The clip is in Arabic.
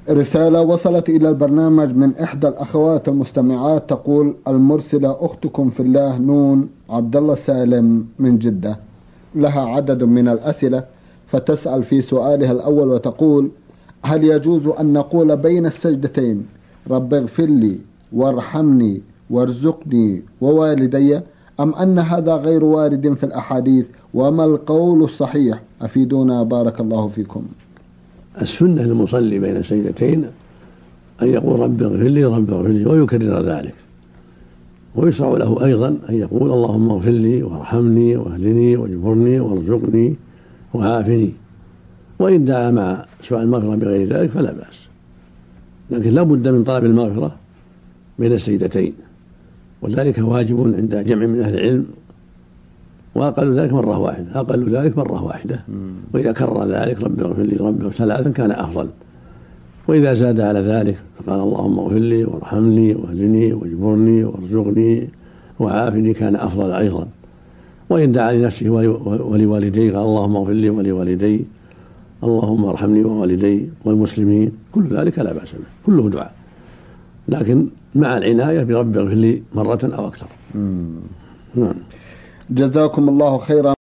رسالة وصلت إلى البرنامج من إحدى الأخوات المستمعات تقول: المرسلة أختكم في الله نون عبد الله سالم من جدة، لها عدد من الأسئلة، فتسأل في سؤالها الأول وتقول: هل يجوز أن نقول بين السجدتين رب اغفر لي وارحمني وارزقني ووالدي، أم أن هذا غير وارد في الأحاديث؟ وما القول الصحيح؟ أفيدونا بارك الله فيكم. السنة للمصلي بين السجدتين أن يقول رب اغفر لي رب اغفر لي ويكرر ذلك، ويشرع له أيضا أن يقول اللهم اغفر لي وارحمني واهدني واجبرني وارزقني وعافني، وإن دعا مع سؤال المغفرة بغير ذلك فلا بأس، لكن لا بد من طلب المغفرة بين السجدتين، وذلك واجب عند جمع من أهل العلم، وأقل ذلك مرة واحدة، وإذا كرر ذلك رب اغفر لي رب اغفر ثلاثا كان أفضل، وإذا زاد على ذلك فقال اللهم اغفر لي وارحمني واهدني واجبرني وارزقني وعافني كان أفضل أيضا، وإن دعا لنفسه ولوالديه قال اللهم اغفر لي ولوالدي اللهم ارحمني ووالدي والمسلمين، كل ذلك لا بأس به، كله دعاء، لكن مع العناية برب اغفر لي مرة أو أكثر. جزاكم الله خيرا.